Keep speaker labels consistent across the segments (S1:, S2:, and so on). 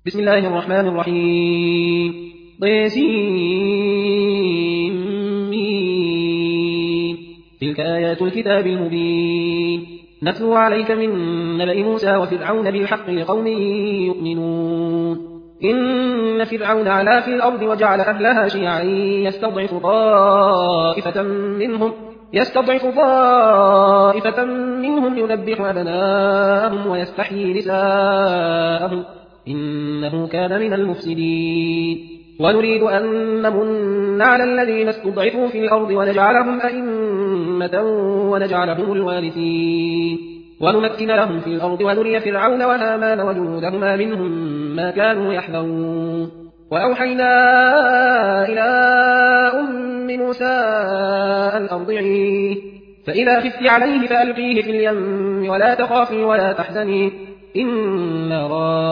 S1: بسم الله الرحمن الرحيم. طيسين. تلك آيات الكتاب المبين. نتلو عليك من نبأ موسى وفرعون بالحق لقوم يؤمنون. إن فرعون علا في الأرض وجعل أهلها شيعا يستضعف طائفة منهم يذبح أبناءهم ويستحيي نساءهم إنه كان من المفسدين. ونريد أن نمن على الذين استضعفوا في الأرض ونجعلهم أئمة ونجعلهم الوارثين ونمكن لهم في الأرض ونري فرعون وهامان وجنودهما منهم ما كانوا يحذرون. وأوحينا إلى أم موسى أن أرضعيه فإذا خفت عليه فألقيه في اليم ولا تخافي ولا تحزني إنا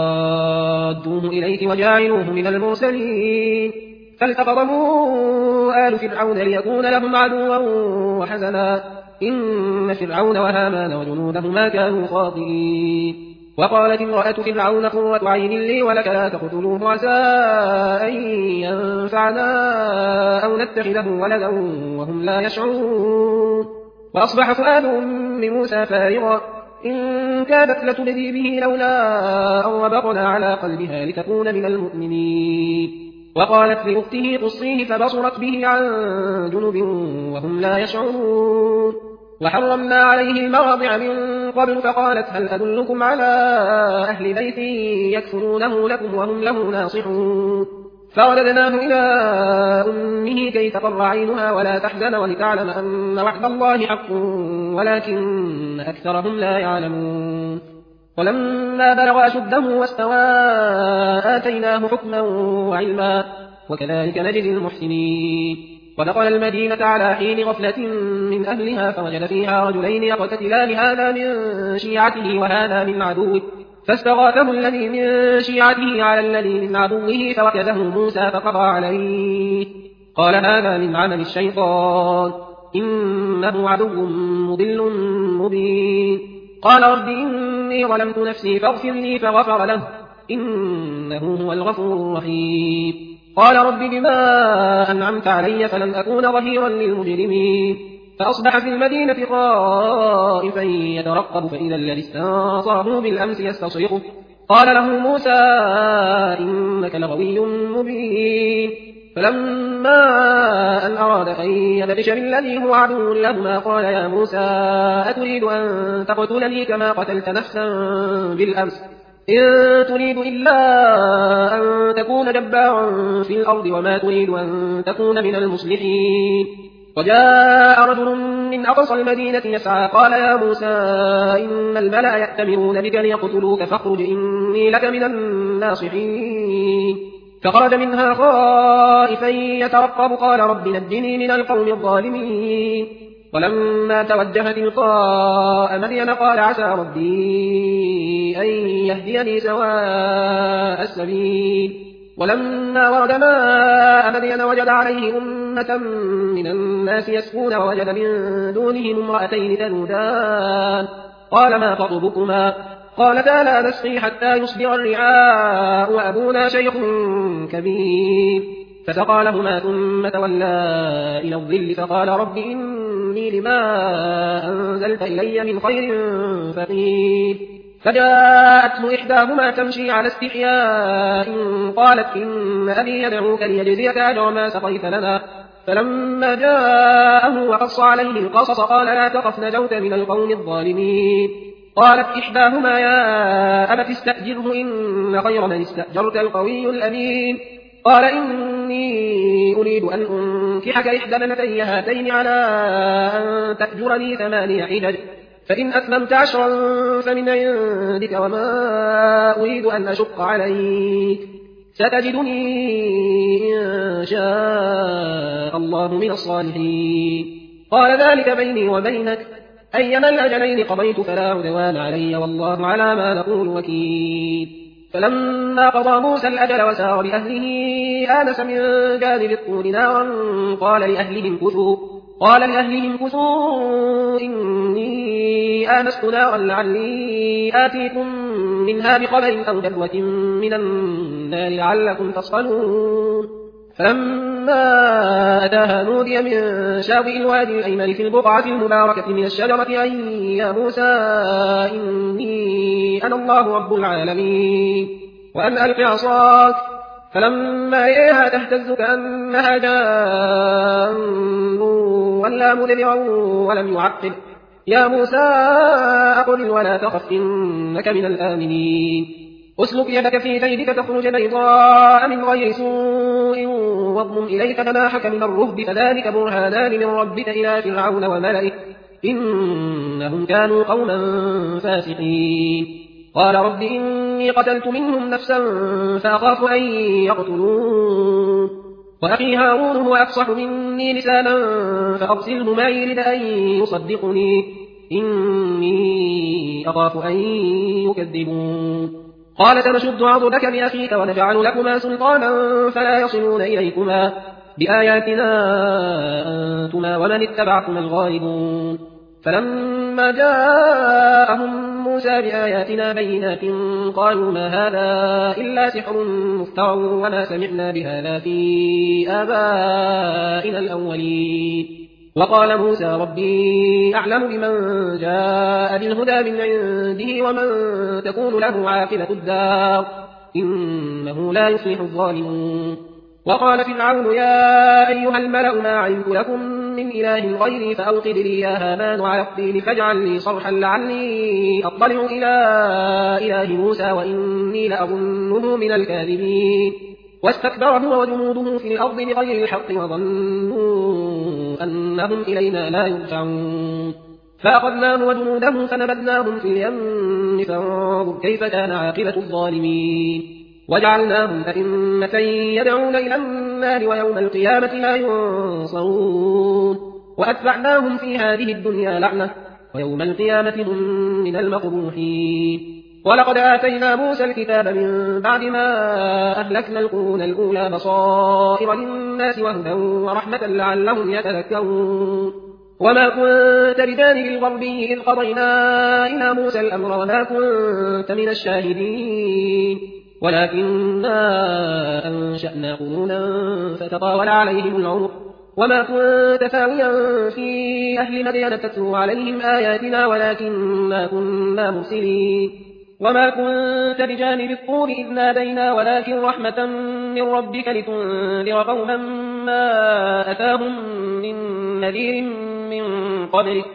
S1: رادوه إليك وجاعلوه من المرسلين. فالتقطه آل فرعون ليكون لهم عدوا وحزنا إن فرعون وهامان وجنودهما كانوا خاطئين. وقالت امرأة فرعون قرة عين لي ولك لا تقتلوه عسى أن ينفعنا أو نتخذه ولدا وهم لا يشعرون. وأصبح فؤاد أم موسى فارغا إن كادت لتبدي به لولا أن ربطنا على قلبها لتكون من المؤمنين. وقالت لأخته قصيه فبصرت به عن جنب وهم لا يشعرون. وحرمنا عليه المراضع من قبل فقالت هل أدلكم على أهل بيت يكفلونه لكم وهم له ناصحون. فرددناه إلى أمه كي تقر عينها ولا تحزن ولتعلم أن وعد الله حق ولكن أكثرهم لا يعلمون. ولما بلغ أشده واستوى آتيناه حكما وعلما وكذلك نجزي المحسنين. ودخل المدينة على حين غفلة من أهلها فوجد فيها رجلين يقتتلان هذا من شيعته وهذا من عدوه فاستغاثه الذي من شيعته على الذي من عدوه فوكزه موسى فقضى عليه قال هذا من عمل الشيطان إنه عدو مضل مبين. قال رب إني ظلمت نفسي فاغفر لي فغفر له إنه هو الغفور الرحيم. قال رب بما أنعمت علي فلن أكون ظهيرا للمجرمين. فأصبح في المدينة خائفا يترقب فإذا الذي استنصره بالأمس يستصرخه قال له موسى إنك لغوي مبين. فلما أن أراد أن يبطش بالذي هو عدو لهما قال يا موسى أتريد أن تقتلني كما قتلت نفسا بالأمس إن تريد إلا أن تكون جبارا في الأرض وما تريد أن تكون من المصلحين. وجاء رجل من أقصى المدينة يسعى قال يا موسى إن الملأ يأتمرون بك ليقتلوك فاخرج إني لك من الناصحين. فخرج منها خائفا يترقب قال رب نجني من القوم الظالمين. ولما توجه تلقاء مدين قال عسى ربي أن يهديني سواء السبيل. ولما ورد ماء مدين وجد عليه أمة من الناس يسقون ووجد من دونهم امرأتين تذودان قال ما خطبكما قالتا لا نسقي حتى يصدر الرعاء وأبونا شيخ كبير. فسقى لهما ثم تولى إلى الظل فقال رب إني لما أنزلت إلي من خير فقير. فجاءته إحداهما تمشي على استحياء قالت إن أبي يدعوك ليجزيك أجر ما سقيت لنا. فلما جاءه وقص عليه القصص قال لا تخف نجوت من القوم الظالمين. قالت إحداهما يا أبت استأجره إن خير من استأجرت القوي الأمين. قال إني أريد أن أنكحك إحدى ابنتي هاتين على أن تأجرني 8 حجج فإن أتممت 10 فمن عندك وما أريد أن أشق عليك ستجدني إن شاء الله من الصالحين. قال ذلك بيني وبينك أيما الأجلين قضيت فلا عدوان علي والله على ما نقول وكيل. فلما قضى موسى الأجل وسار بأهله آنس من جانب الطور نارا قال لأهلهم كثوا قال لأهلهم كثوا إني آنست نارا لعلي آتيكم منها بخبر أو جذوة من النار لعلكم تصطلون فلما أتاها نودي من شاطئ الوادي الأيمن في البقعة المباركة من الشجرة أن يا موسى إني أنا الله رب العالمين وأن ألق عصاك فلما رأيها تهتز كأنها جان ولا مدبرا ولم يعقب يا موسى أقبل ولا تخف إنك من الآمنين أسلك يدك في جيبك تخرج بيضاء من غير سوء واضمم إليك جناحك من الرهب فذلك برهانان من ربك إلى فرعون وملئه إنهم كانوا قوما فاسقين قال رب إني قتلت منهم نفسا فأخاف أن يقتلون وأخي هارون هو أفصح مني لسانا فأرسله معي رد أن يصدقني إني أخاف أن يكذبون قال سنشد عضدك بأخيك ونجعل لكما سلطانا فلا يصلون إليكما بآياتنا أنتما ومن اتبعكما الغالبون فلما جاءهم موسى بآياتنا بينات قالوا ما هذا إلا سحر مفترى وما سمعنا بهذا في آبائنا الأولين وقال موسى ربي أعلم بمن جاء بالهدى من عنده ومن تكون له عاقبة الدار إنه لا يفلح الظالمون وقال فرعون يا أيها الملأ ما علمت لكم من إله غيري فأوقد لي يا هامان على الطين فاجعل لي صرحا لعلي أطلع إلى إله موسى وإني لأظنه من الكاذبين واستكبر هو وجنوده في الأرض بغير الحق وظنوا أنهم إلينا لا يرجعون فأخذناه وجنوده فنبذناهم في اليم فانظر كيف كان عاقبة الظالمين وجعلناهم أئمة يدعون إلى النار ويوم القيامة لا ينصرون وأتبعناهم في هذه الدنيا لعنة ويوم القيامة هم من المقبوحين ولقد آتينا موسى الكتاب من بعد ما أهلكنا القرون الأولى بصائر للناس وهدى ورحمة لعلهم يتذكرون وما كنت بجانب الغربي إذ قضينا إلى موسى الأمر وما كنت من الشاهدين ولكننا أنشأنا قرونا فتطاول عليهم العمر وما كنت ثاويا في أهل مدين تتلو عليهم آياتنا ولكننا كنا مرسلين وما كنت بجانب الطور إذ نادينا ولكن رحمة من ربك لتنذر قوما ما أتاهم من نذير من قبلك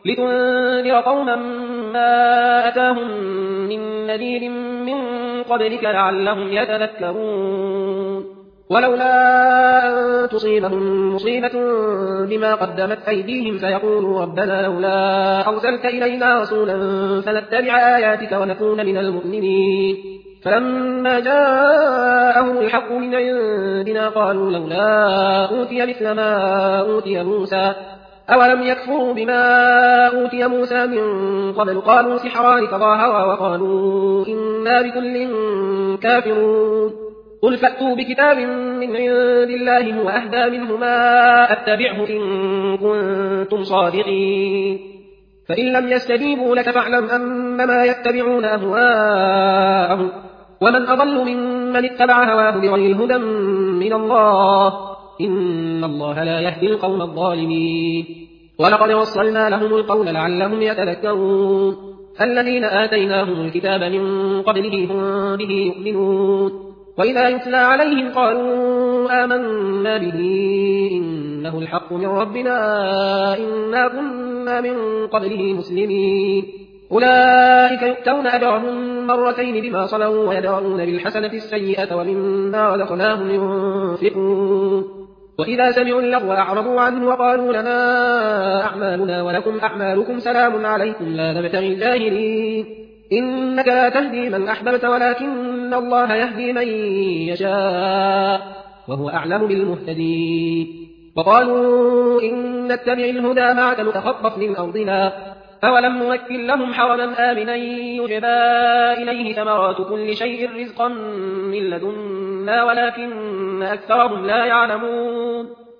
S1: لعلهم يتذكرون ولولا أن تصيبهم مصيبة بما قدمت أيديهم فيقولوا ربنا لولا أرسلت إلينا رسولا فنتبع آياتك ونكون من المؤمنين فلما جاءهم الحق من عندنا قالوا لولا أوتي مثل ما أوتي موسى أولم يكفروا بما أوتي موسى من قبل قالوا سحران تظاهرا وقالوا إنا بكل كافرون قل فأتوا بكتاب من عند الله هو أهدى منهما أتبعه إن كنتم صادقين فإن لم يستجيبوا لك فاعلم أنما يتبعون أهواءهم ومن أضل ممن اتبع هواه بغير هدى من الله إن الله لا يهدي القوم الظالمين ولقد وصلنا لهم القول لعلهم يتذكرون الذين آتيناهم الكتاب من قبله هم به يؤمنون وإذا يتلى عليهم قالوا آمنا به إنه الحق من ربنا إنا كنا من قبله مسلمين أولئك يؤتون أجرهم مرتين بما صلوا ويدرؤون بالحسنة السيئة ومما رزقناهم ينفقون وإذا سمعوا اللغو أعرضوا عنه وقالوا لنا أعمالنا ولكم أعمالكم سلام عليكم لا نبتغي الجاهلين إنك لا تهدي من أحببت ولكن الله يهدي من يشاء وهو أعلم بالمهتدين وقالوا إن نتبع الهدى معك نتخطف من أرضنا أولم نمكن لهم حرما آمنا يجبى إليه ثمرات كل شيء رزقا من لدنا ولكن أكثرهم لا يعلمون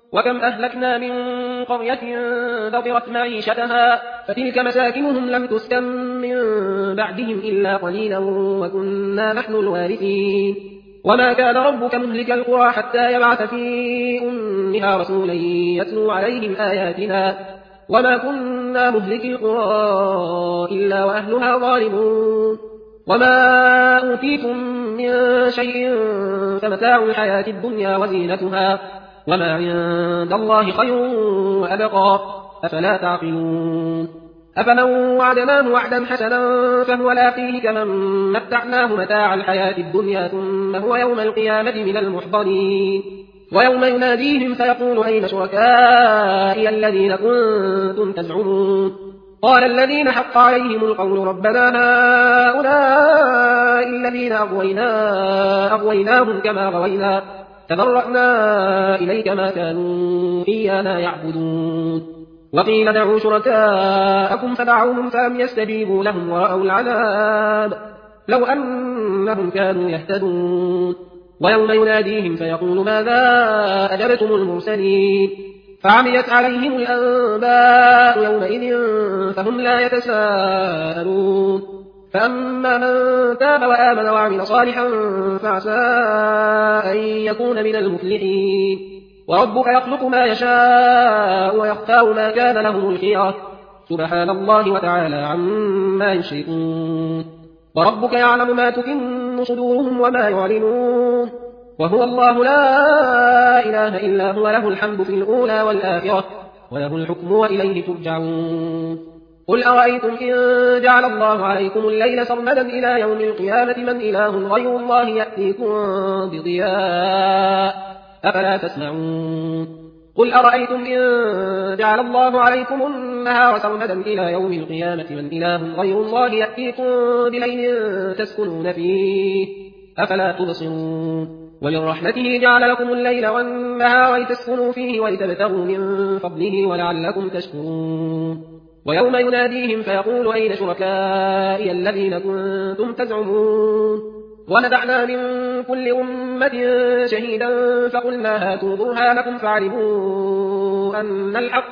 S1: وكم أهلكنا من قرية بطرت معيشتها فتلك مساكنهم لم تسكن من بعدهم إلا قليلا وكنا نحن الوارثين وما كان ربك مهلك القرى حتى يبعث في أمها رسولا يتلو عليهم آياتنا وما كنا مهلك القرى إلا وأهلها ظالمون وما أوتيتم من شيء فمتاع الحياة الدنيا وزينتها وما عند الله خير وأبقى أفلا تعقلون أفمن وعدناه وعدا حسنا فهو لاقيه كمن متعناه متاع الحياة الدنيا ثم هو يوم القيامة من المحضرين ويوم يناديهم فيقول أين شركائي الذين كنتم تزعمون قال الذين حق عليهم القول ربنا هؤلاء الذين أغويناهم كما غوينا تبرأنا إليك ما كانوا إيانا يعبدون وقيل دعوا شركاءكم فدعوهم فلم يستجيبوا لهم ورأوا العذاب لو أنهم كانوا يهتدون ويوم يناديهم فيقول ماذا أجبتم المرسلين فعميت عليهم الأنباء يومئذ فهم لا يتساءلون فأما من تاب وآمن وعمل صالحا فعسى أن يكون من المفلحين وربك يخلق ما يشاء ويختار ما كان لهم الخيرة سبحان الله وتعالى عما يشركون وربك يعلم ما تكن صدورهم وما يعلنون وهو الله لا إله إلا هو له الحمد في الأولى والآخرة وله الحكم وإليه ترجعون قل أرأيتم إن جعل الله عليكم الليل سرمدا إلى يوم القيامة من إله غير الله يأتيكم بضياء أفلا تسمعون قل أرأيتم إن جعل الله عليكم النهار سرمدا إلى يوم القيامة من إله غير الله يأتيكم بليل تسكنون فيه أفلا تبصرون ومن رحمته جعل لكم الليل والنهار لتسكنوا فيه ولتبتغوا من فضله ولعلكم تشكرون ويوم يناديهم فيقول أين شركائي الذين كنتم تزعمون ونزعنا من كل أمة شهيدا فقلنا هاتوا برهانكم فاعلموا أن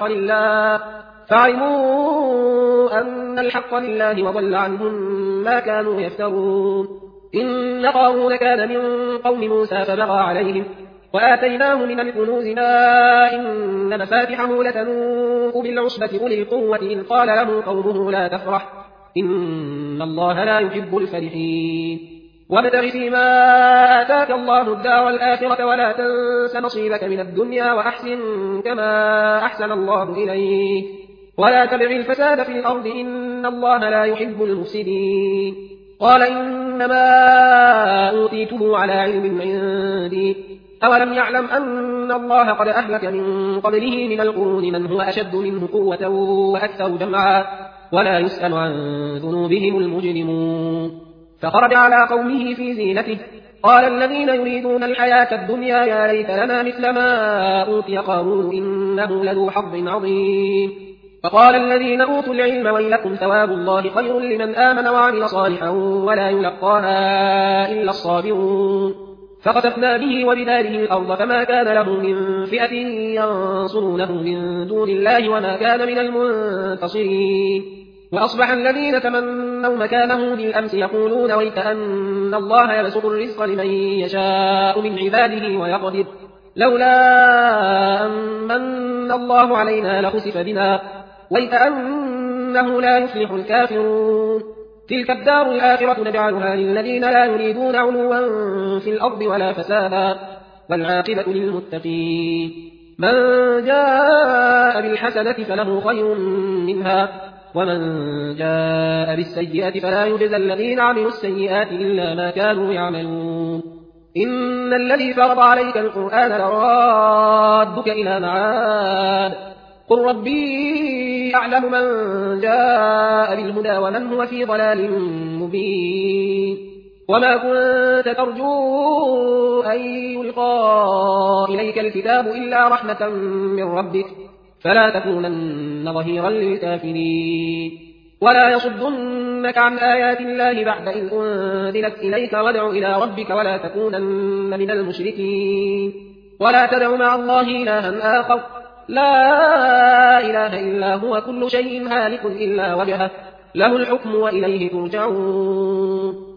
S1: الحق لله وضل عنهم ما كانوا يفترون إن قارون كان من قوم موسى فبغى عليهم وآتيناه من الكنوز ما إن مفاتحه لتنوء بالعصبة أولي القوة إذ قال له قومه لا تفرح إن الله لا يحب الفرحين وابتغ فيما آتاك الله الدار الآخرة ولا تنس نصيبك من الدنيا وأحسن كما أحسن الله إليك ولا تبغ الفساد في الأرض إن الله لا يحب المفسدين قال إنما أوتيته على علم عندي أولم يعلم أن الله قد أهلك من قبله من القرون من هو أشد منه قوة وأكثر جمعا ولا يسأل عن ذنوبهم المجرمون فخرج على قومه في زينته قال الذين يريدون الحياة الدنيا يا ليت لنا مثل ما أوتي قارون إنه لذو حظ عظيم فقال الذين أوتوا العلم ويلكم ثواب الله خير لمن آمن وعمل صالحا ولا يلقاها إلا الصابرون فخسفنا به وبداره الأرض فما كان له من فئة ينصرونه من دون الله وما كان من المنتصرين وأصبح الذين تمنوا مكانه بالأمس يقولون ويك أن الله يبسط الرزق لمن يشاء من عباده ويقدر لولا أمن الله علينا لخسف بنا ويك أنه لا يفلح الكافرون تلك الدار الآخرة نجعلها للذين لا يريدون علوا في الأرض ولا فسادا والعاقبة للمتقين من جاء بالحسنة فله خير منها ومن جاء بالسيئة فلا يجزى الذين عملوا السيئات إلا ما كانوا يعملون إن الذي فرض عليك القرآن لرادك إلى معاد قل ربي أعلم من جاء بالهدى ومن هو في ضلال مبين وما كنت ترجو أن يلقى إليك الكتاب إلا رحمة من ربك فلا تكونن ظهيرا للكافرين ولا يصدنك عن آيات الله بعد إذ أنزلت إليك وادع إلى ربك ولا تكونن من المشركين ولا تدع مع الله إلها آخر لا إله إلا هو كل شيء هالك إلا وجهه له الحكم وإليه ترجعون